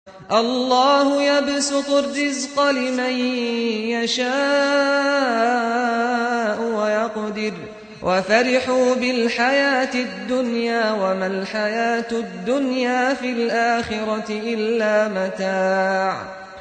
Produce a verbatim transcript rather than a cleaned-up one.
الله يبسط الرزق لمن يشاء ويقدر وفرحوا بالحياة الدنيا وما الحياة الدنيا في الآخرة إلا متاع